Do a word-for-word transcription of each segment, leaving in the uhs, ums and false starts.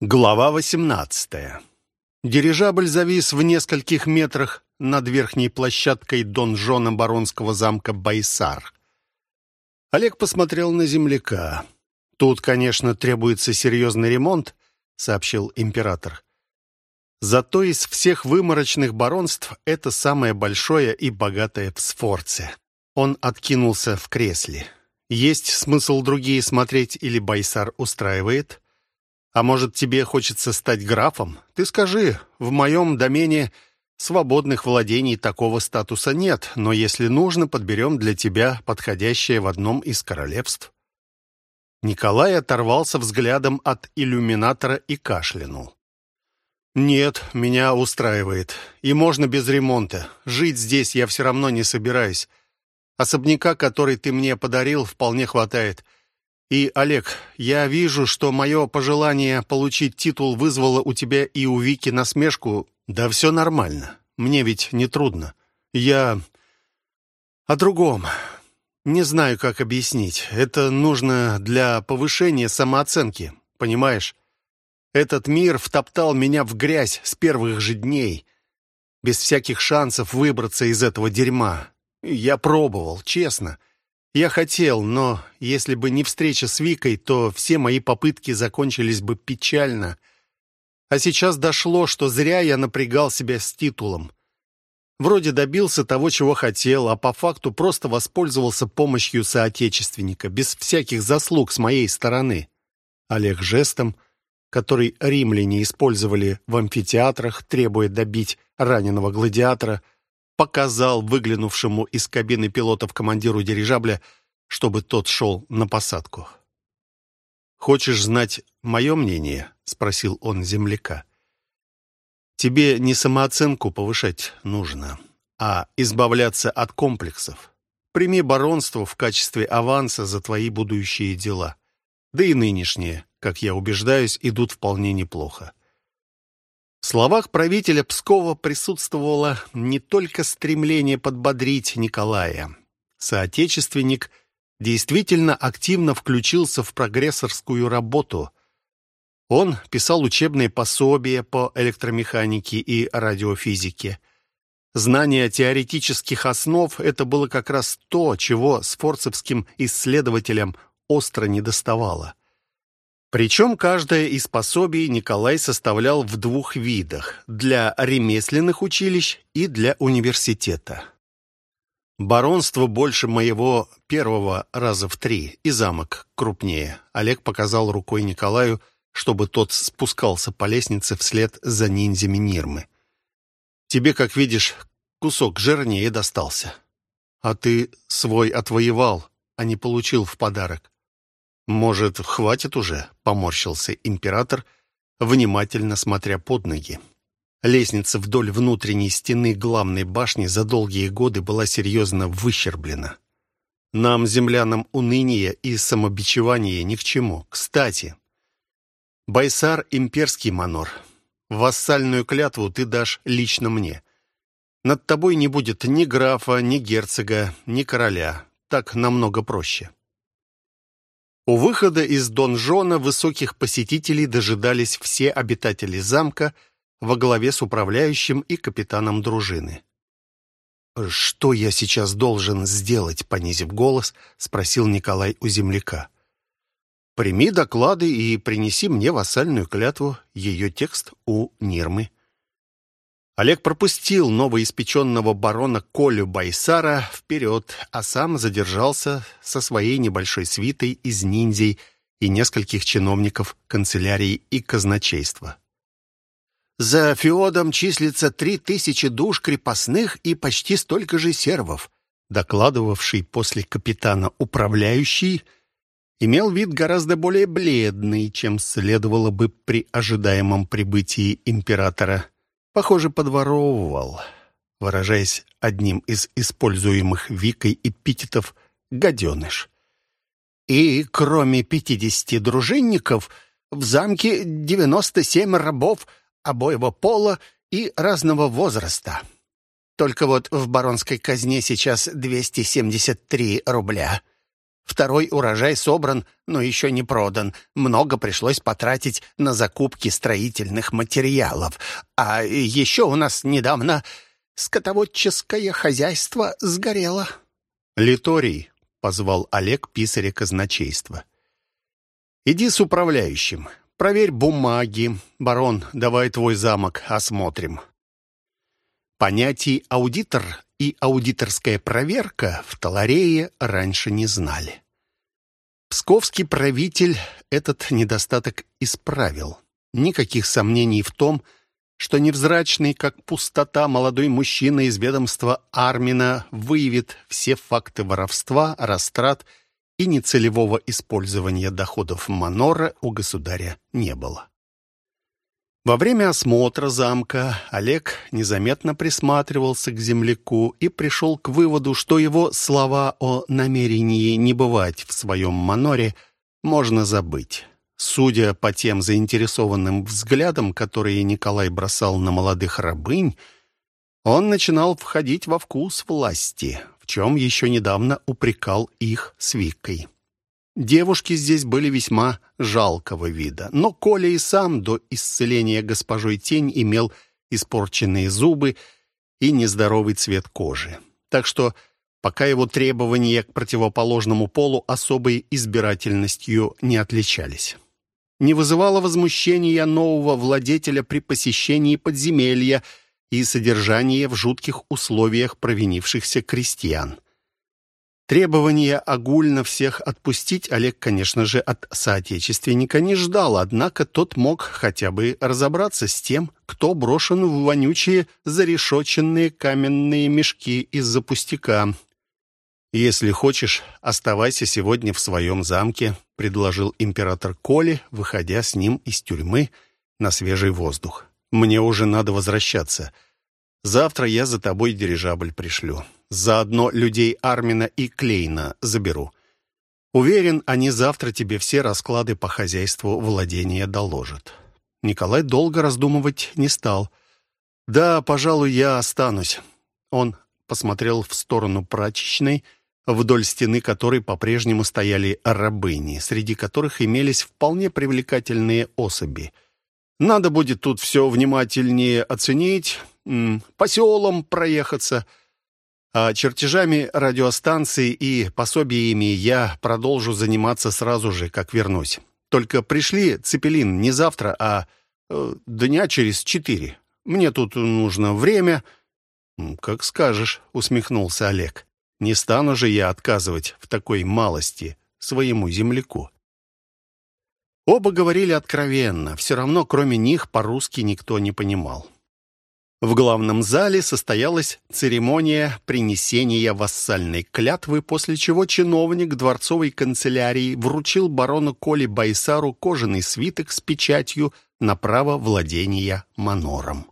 Глава восемнадцатая. Дирижабль завис в нескольких метрах над верхней площадкой донжона баронского замка Байсар. Олег посмотрел на земляка. «Тут, конечно, требуется серьезный ремонт», — сообщил император. «Зато из всех выморочных баронств это самое большое и богатое в Сфорце». Он откинулся в кресле. «Есть смысл другие смотреть или Байсар устраивает? А может, тебе хочется стать графом? Ты скажи, в моем домене свободных владений такого статуса нет, но если нужно, подберем для тебя подходящее в одном из королевств». Николай оторвался взглядом от иллюминатора и кашлянул. «Нет, меня устраивает. И можно без ремонта. Жить здесь я все равно не собираюсь. Особняка, который ты мне подарил, вполне хватает. И, Олег, я вижу, что мое пожелание получить титул вызвало у тебя и у Вики насмешку. Да все нормально. Мне ведь не трудно. Я о другом. Не знаю, как объяснить. Это нужно для повышения самооценки, понимаешь? Этот мир втоптал меня в грязь с первых же дней, без всяких шансов выбраться из этого дерьма. Я пробовал, честно. Я хотел, но если бы не встреча с Викой, то все мои попытки закончились бы печально. А сейчас дошло, что зря я напрягал себя с титулом. Вроде добился того, чего хотел, а по факту просто воспользовался помощью соотечественника, без всяких заслуг с моей стороны. Олег жестом, который римляне использовали в амфитеатрах, требуя добить раненого гладиатора, показал выглянувшему из кабины пилотов командиру дирижабля, чтобы тот шел на посадку. «Хочешь знать мое мнение?» — спросил он земляка. «Тебе не самооценку повышать нужно, а избавляться от комплексов. Прими баронство в качестве аванса за твои будущие дела. Да и нынешние, как я убеждаюсь, идут вполне неплохо». В словах правителя Пскова присутствовало не только стремление подбодрить Николая. Соотечественник действительно активно включился в прогрессорскую работу. Он писал учебные пособия по электромеханике и радиофизике. Знание теоретических основ — это было как раз то, чего сфорцевским исследователям остро недоставало. Причем каждое из пособий Николай составлял в двух видах – для ремесленных училищ и для университета. Баронство больше моего первого раза в три, и замок крупнее. Олег показал рукой Николаю, чтобы тот спускался по лестнице вслед за ниндзями Нирмы. Тебе, как видишь, кусок жирнее достался. А ты свой отвоевал, а не получил в подарок. «Может, хватит уже?» — поморщился император, внимательно смотря под ноги. Лестница вдоль внутренней стены главной башни за долгие годы была серьезно выщерблена. Нам, землянам, уныние и самобичевание ни к чему. Кстати, Байсар — имперский манор. Вассальную клятву ты дашь лично мне. Над тобой не будет ни графа, ни герцога, ни короля. Так намного проще». У выхода из донжона высоких посетителей дожидались все обитатели замка во главе с управляющим и капитаном дружины. «Что я сейчас должен сделать?» — понизив голос, спросил Николай у земляка. «Прими доклады и принеси мне вассальную клятву, ее текст у Нирмы». Олег пропустил новоиспеченного барона Колю Байсара вперед, а сам задержался со своей небольшой свитой из ниндзей и нескольких чиновников канцелярии и казначейства. «За феодом числится три тысячи душ крепостных и почти столько же сервов», докладывавший после капитана управляющий, имел вид гораздо более бледный, чем следовало бы при ожидаемом прибытии императора. Похоже, подворовывал, выражаясь одним из используемых Викой эпитетов «гаденыш». «И кроме пятидесяти дружинников, в замке девяносто семь рабов обоего пола и разного возраста. Только вот в баронской казне сейчас двести семьдесят три рубля. Второй урожай собран, но еще не продан. Много пришлось потратить на закупки строительных материалов. А еще у нас недавно скотоводческое хозяйство сгорело». «Литорий», — позвал Олег писаря казначейства. «Иди с управляющим. Проверь бумаги. Барон, давай твой замок осмотрим». Понятий «аудитор» и «аудиторская проверка» в Таларее раньше не знали. Псковский правитель этот недостаток исправил. Никаких сомнений в том, что невзрачный, как пустота, молодой мужчина из ведомства Армина выявит все факты воровства, растрат и нецелевого использования доходов манора у государя не было. Во время осмотра замка Олег незаметно присматривался к земляку и пришел к выводу, что его слова о намерении не бывать в своем маноре можно забыть. Судя по тем заинтересованным взглядам, которые Николай бросал на молодых рабынь, он начинал входить во вкус власти, в чем еще недавно упрекал их с Викой. Девушки здесь были весьма жалкого вида, но Коля и сам до исцеления госпожой Тень имел испорченные зубы и нездоровый цвет кожи. Так что пока его требования к противоположному полу особой избирательностью не отличались. Не вызывало возмущения нового владетеля при посещении подземелья и содержании в жутких условиях провинившихся крестьян. Требования огульно всех отпустить Олег, конечно же, от соотечественника не ждал, однако тот мог хотя бы разобраться с тем, кто брошен в вонючие зарешоченные каменные мешки из-за пустяка. «Если хочешь, оставайся сегодня в своем замке», — предложил император Коле, выходя с ним из тюрьмы на свежий воздух. «Мне уже надо возвращаться. Завтра я за тобой дирижабль пришлю. Заодно людей Армина и Клейна заберу. Уверен, они завтра тебе все расклады по хозяйству владения доложат». Николай долго раздумывать не стал. «Да, пожалуй, я останусь». Он посмотрел в сторону прачечной, вдоль стены которой по-прежнему стояли рабыни, среди которых имелись вполне привлекательные особи. «Надо будет тут все внимательнее оценить, по селам проехаться, а чертежами радиостанции и пособиями я продолжу заниматься сразу же, как вернусь. Только пришли, Цепелин, не завтра, а э, дня через четыре. Мне тут нужно время». «Как скажешь», — усмехнулся Олег. «Не стану же я отказывать в такой малости своему земляку». Оба говорили откровенно, все равно кроме них по-русски никто не понимал. В главном зале состоялась церемония принесения вассальной клятвы, после чего чиновник дворцовой канцелярии вручил барону Коле Байсару кожаный свиток с печатью на право владения манором.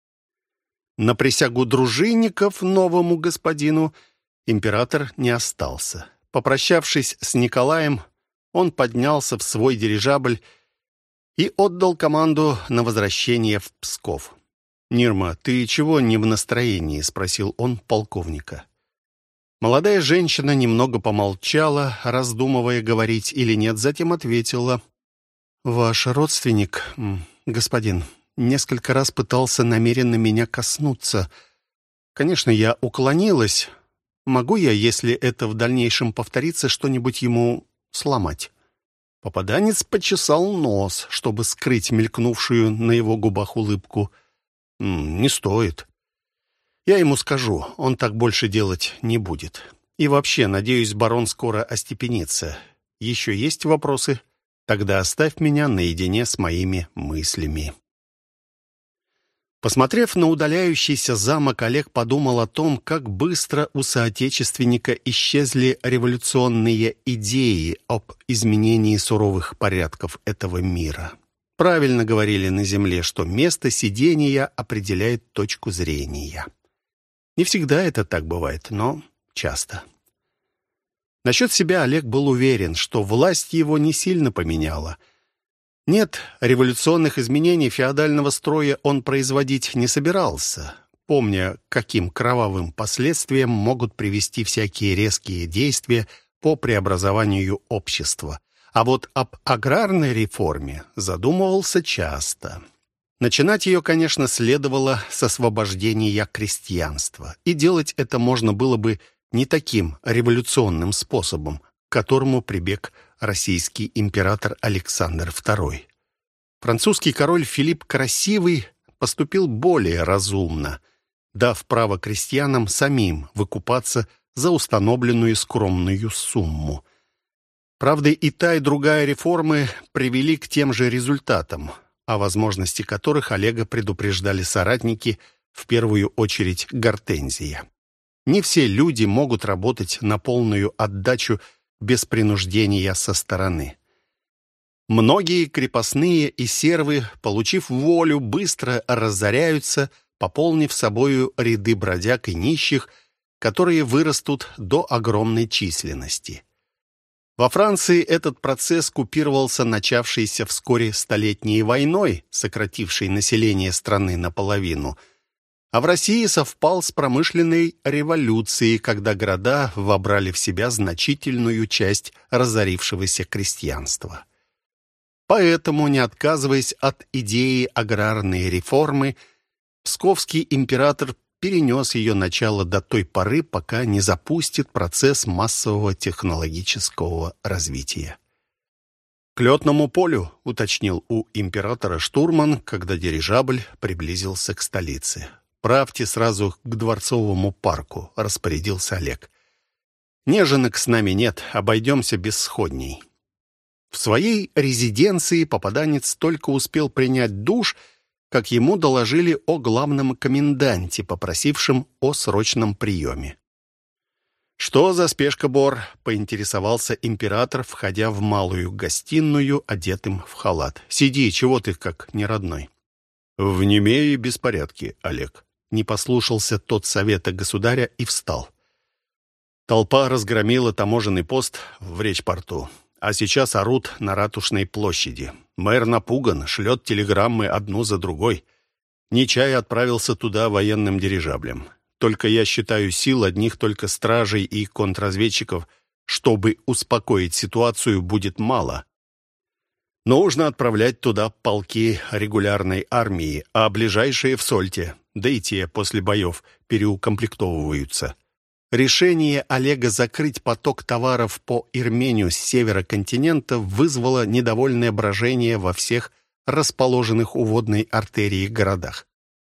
На присягу дружинников новому господину император не остался. Попрощавшись с Николаем, он поднялся в свой дирижабль и отдал команду на возвращение в Псков. «Нирма, ты чего не в настроении?» — спросил он полковника. Молодая женщина немного помолчала, раздумывая, говорить или нет, затем ответила: «Ваш родственник, господин, несколько раз пытался намеренно меня коснуться. Конечно, я уклонилась. Могу я, если это в дальнейшем повторится, что-нибудь ему сломать?» Попаданец почесал нос, чтобы скрыть мелькнувшую на его губах улыбку. «Не стоит. Я ему скажу, он так больше делать не будет. И вообще, надеюсь, барон скоро остепенится. Еще есть вопросы? Тогда оставь меня наедине с моими мыслями». Посмотрев на удаляющийся замок, Олег подумал о том, как быстро у соотечественника исчезли революционные идеи об изменении суровых порядков этого мира. Правильно говорили на земле, что место сидения определяет точку зрения. Не всегда это так бывает, но часто. Насчет себя Олег был уверен, что власть его не сильно поменяла. Нет, революционных изменений феодального строя он производить не собирался, помня, каким кровавым последствиям могут привести всякие резкие действия по преобразованию общества. А вот об аграрной реформе задумывался часто. Начинать ее, конечно, следовало с освобождения крестьянства. И делать это можно было бы не таким революционным способом, к которому прибег российский император Александр второй. Французский король Филипп Красивый поступил более разумно, дав право крестьянам самим выкупаться за установленную скромную сумму. Правда, и та, и другая реформы привели к тем же результатам, о возможности которых Олега предупреждали соратники, в первую очередь Гортензия. Не все люди могут работать на полную отдачу без принуждения со стороны. Многие крепостные и сервы, получив волю, быстро разоряются, пополнив собою ряды бродяг и нищих, которые вырастут до огромной численности. Во Франции этот процесс купировался начавшейся вскоре Столетней войной, сократившей население страны наполовину, а в России совпал с промышленной революцией, когда города вобрали в себя значительную часть разорившегося крестьянства. Поэтому, не отказываясь от идеи аграрной реформы, псковский император перенес ее начало до той поры, пока не запустит процесс массового технологического развития. «К летному полю», — уточнил у императора штурман, когда дирижабль приблизился к столице. «Правьте сразу к Дворцовому парку», — распорядился Олег. «Неженок с нами нет, обойдемся без сходней». В своей резиденции попаданец только успел принять душ, как ему доложили о главном коменданте, попросившем о срочном приеме. «Что за спешка, Бор?» — поинтересовался император, входя в малую гостиную, одетым в халат. «Сиди, чего ты как неродной?» «В Немее беспорядки, Олег». Не послушался тот совета государя и встал. Толпа разгромила таможенный пост в речпорту, а сейчас орут на Ратушной площади. Мэр напуган, шлет телеграммы одну за другой. Нечай отправился туда военным дирижаблем. Только я считаю сил одних только стражей и контрразведчиков, чтобы успокоить ситуацию, будет мало. Нужно отправлять туда полки регулярной армии, а ближайшие в Сольте, да и те после боев переукомплектовываются. Решение Олега закрыть поток товаров по Ирмению с севера континента вызвало недовольное брожение во всех расположенных у водной артерии городах.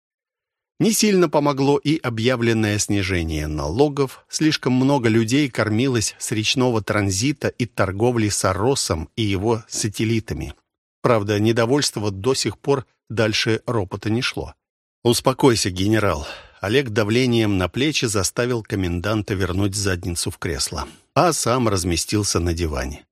Не сильно помогло и объявленное снижение налогов. Слишком много людей кормилось с речного транзита и торговли с Аросом и его сателлитами. Правда, недовольство до сих пор дальше ропота не шло. «Успокойся, генерал». Олег давлением на плечи заставил коменданта вернуть задницу в кресло, а сам разместился на диване.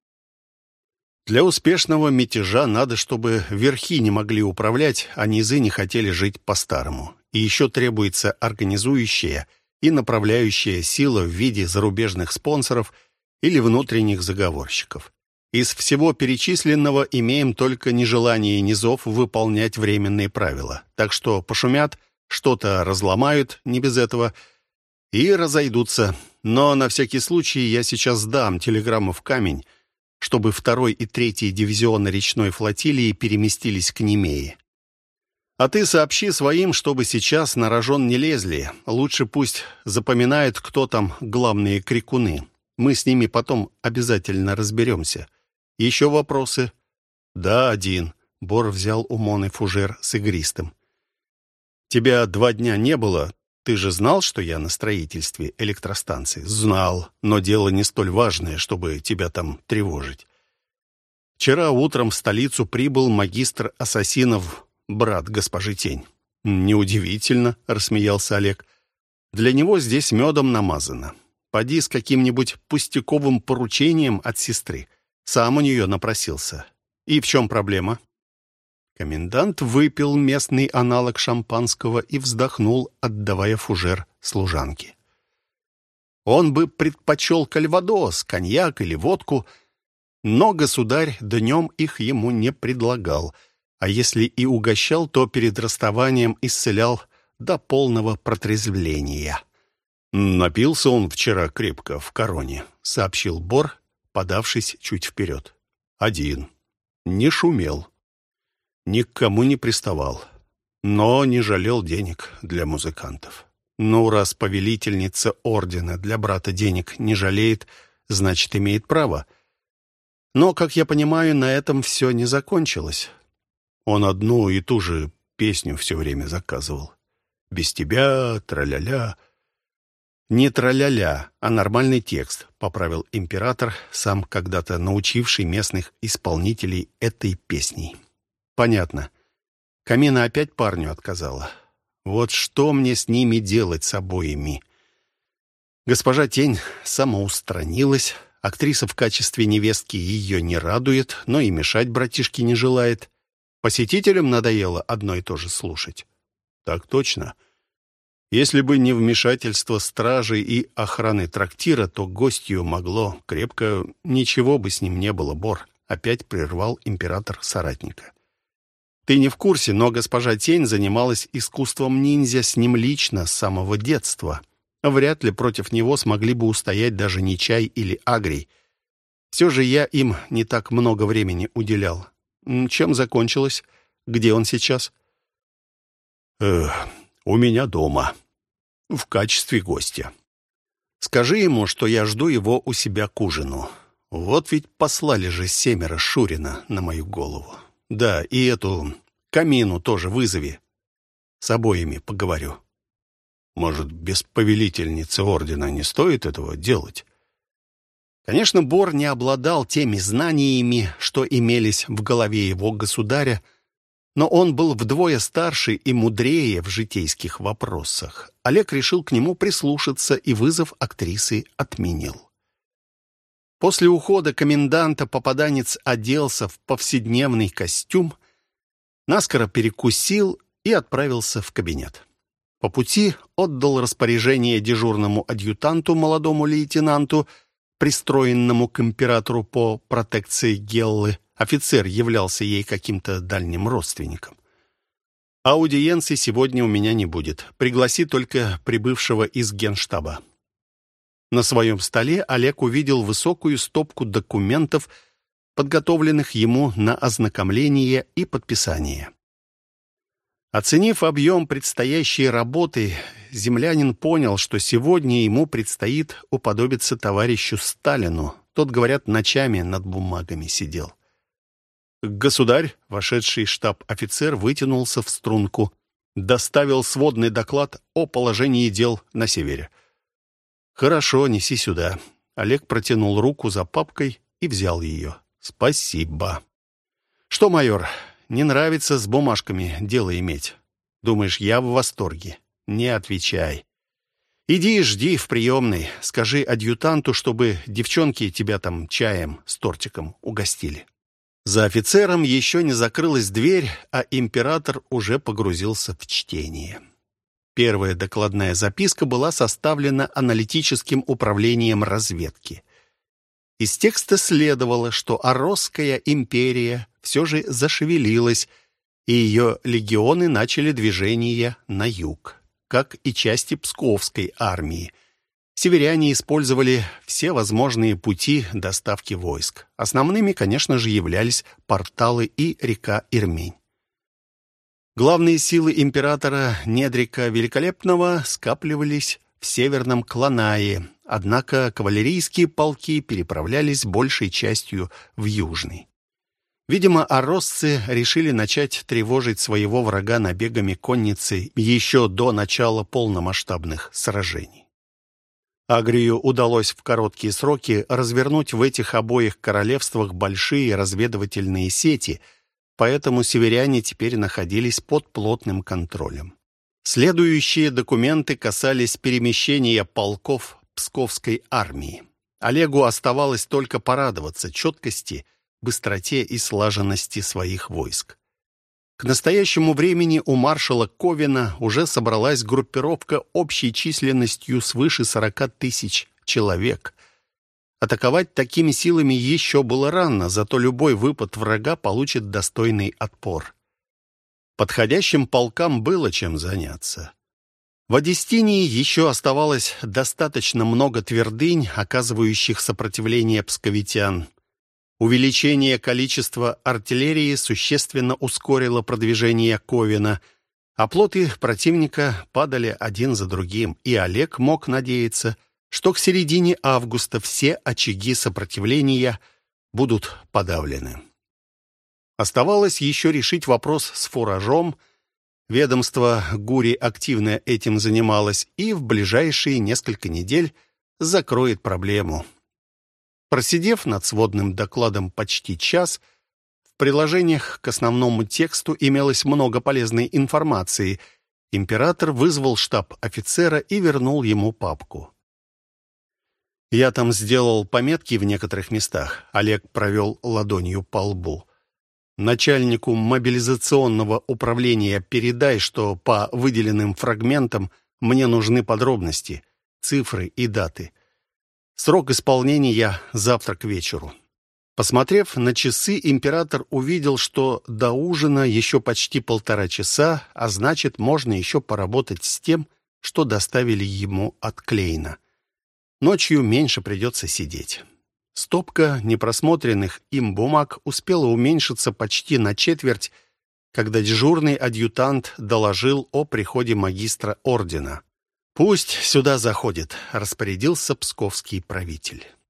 Для успешного мятежа надо, чтобы верхи не могли управлять, а низы не хотели жить по-старому. И еще требуется организующая и направляющая сила в виде зарубежных спонсоров или внутренних заговорщиков. Из всего перечисленного имеем только нежелание низов выполнять временные правила. Так что пошумят, что-то разломают, не без этого, и разойдутся. Но на всякий случай я сейчас дам телеграмму в камень, чтобы второй и третий дивизионы речной флотилии переместились к Немее. А ты сообщи своим, чтобы сейчас на рожон не лезли. Лучше пусть запоминают, кто там главные крикуны. Мы с ними потом обязательно разберемся. Еще вопросы? Да, один. Бор взял у Моны фужер с игристым. Тебя два дня не было. Ты же знал, что я на строительстве электростанции? Знал, но дело не столь важное, чтобы тебя там тревожить. Вчера утром в столицу прибыл магистр ассасинов, брат госпожи Тень. Неудивительно, рассмеялся Олег. Для него здесь медом намазано. Поди с каким-нибудь пустяковым поручением от сестры. Сам у нее напросился. И в чем проблема? Комендант выпил местный аналог шампанского и вздохнул, отдавая фужер служанке. Он бы предпочел кальвадос, коньяк или водку, но государь днем их ему не предлагал, а если и угощал, то перед расставанием исцелял до полного протрезвления. «Напился он вчера крепко в Короне», — сообщил Бор, подавшись чуть вперед. «Один. Не шумел. Ни к кому не приставал. Но не жалел денег для музыкантов. Ну, раз повелительница ордена для брата денег не жалеет, значит, имеет право. Но, как я понимаю, на этом все не закончилось. Он одну и ту же песню все время заказывал. «Без тебя, траля-ля». «Не траля-ля, а нормальный текст», — поправил император, сам когда-то научивший местных исполнителей этой песней. «Понятно. Камина опять парню отказала. Вот что мне с ними делать, с обоими?» Госпожа Тень самоустранилась. Актриса в качестве невестки ее не радует, но и мешать братишке не желает. Посетителям надоело одно и то же слушать. «Так точно. Если бы не вмешательство стражи и охраны трактира, то гостью могло крепко... Ничего бы с ним не было, Бор», — опять прервал император соратника. «Ты не в курсе, но госпожа Тень занималась искусством ниндзя с ним лично с самого детства. Вряд ли против него смогли бы устоять даже Нечай или Агрий. Все же я им не так много времени уделял. Чем закончилось? Где он сейчас?» «Эх, у меня дома. В качестве гостя. Скажи ему, что я жду его у себя к ужину. Вот ведь послали же семеро Шурина на мою голову. Да, и эту Камину тоже вызови. С обоими поговорю. Может, без повелительницы ордена не стоит этого делать?» Конечно, Бор не обладал теми знаниями, что имелись в голове его государя, но он был вдвое старше и мудрее в житейских вопросах. Олег решил к нему прислушаться и вызов актрисы отменил. После ухода коменданта попаданец оделся в повседневный костюм, наскоро перекусил и отправился в кабинет. По пути отдал распоряжение дежурному адъютанту, молодому лейтенанту, пристроенному к императору по протекции Геллы. Офицер являлся ей каким-то дальним родственником. «Аудиенции сегодня у меня не будет. Пригласи только прибывшего из генштаба». На своем столе Олег увидел высокую стопку документов, подготовленных ему на ознакомление и подписание. Оценив объем предстоящей работы, землянин понял, что сегодня ему предстоит уподобиться товарищу Сталину. Тот, говорят, ночами над бумагами сидел. «Государь», вошедший штаб-офицер, вытянулся в струнку, доставил сводный доклад о положении дел на севере. «Хорошо, неси сюда». Олег протянул руку за папкой и взял ее. «Спасибо». «Что, майор, не нравится с бумажками дело иметь? Думаешь, я в восторге? Не отвечай. Иди и жди в приемной. Скажи адъютанту, чтобы девчонки тебя там чаем с тортиком угостили». За офицером еще не закрылась дверь, а император уже погрузился в чтение. Первая докладная записка была составлена аналитическим управлением разведки. Из текста следовало, что Оросская империя все же зашевелилась, и ее легионы начали движение на юг, как и части Псковской армии. Северяне использовали все возможные пути доставки войск. Основными, конечно же, являлись порталы и река Ирмень. Главные силы императора Недрика Великолепного скапливались в северном Кланае, однако кавалерийские полки переправлялись большей частью в южный. Видимо, оросцы решили начать тревожить своего врага набегами конницы еще до начала полномасштабных сражений. Агрию удалось в короткие сроки развернуть в этих обоих королевствах большие разведывательные сети, поэтому северяне теперь находились под плотным контролем. Следующие документы касались перемещения полков Псковской армии. Олегу оставалось только порадоваться четкости, быстроте и слаженности своих войск. К настоящему времени у маршала Ковина уже собралась группировка общей численностью свыше сорока тысяч человек. Атаковать такими силами еще было рано, зато любой выпад врага получит достойный отпор. Подходящим полкам было чем заняться. В Одестинии еще оставалось достаточно много твердынь, оказывающих сопротивление псковитян. Увеличение количества артиллерии существенно ускорило продвижение Ковина, а плоты противника падали один за другим, и Олег мог надеяться, что к середине августа все очаги сопротивления будут подавлены. Оставалось еще решить вопрос с фуражом. Ведомство ГУРи активно этим занималось и в ближайшие несколько недель закроет проблему. Просидев над сводным докладом почти час, в приложениях к основному тексту имелось много полезной информации. Император вызвал штаб-офицера и вернул ему папку. «Я там сделал пометки в некоторых местах», — Олег провел ладонью по лбу. «Начальнику мобилизационного управления передай, что по выделенным фрагментам мне нужны подробности, цифры и даты. Срок исполнения завтра к вечеру». Посмотрев на часы, император увидел, что до ужина еще почти полтора часа, а значит, можно еще поработать с тем, что доставили ему от Клейна. Ночью меньше придется сидеть. Стопка непросмотренных им бумаг успела уменьшиться почти на четверть, когда дежурный адъютант доложил о приходе магистра ордена. «Пусть сюда заходит», — распорядился псковский правитель.